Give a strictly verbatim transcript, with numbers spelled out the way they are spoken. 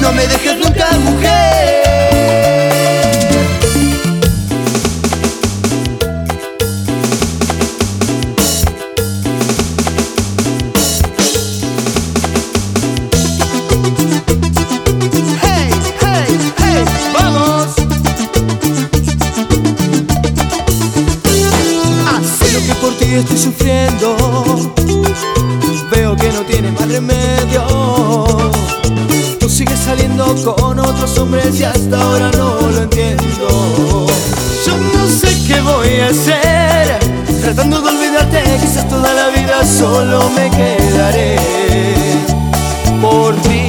no me dejes nunca, mujer. Hey, hey, hey, vamos. Sé lo que por ti estoy sufriendo, veo que no tiene más remedio. Tú sigues saliendo con otros hombres y hasta ahora no lo entiendo. Yo no sé qué voy a hacer, tratando de olvidarte, quizás toda la vida solo me quedaré por ti.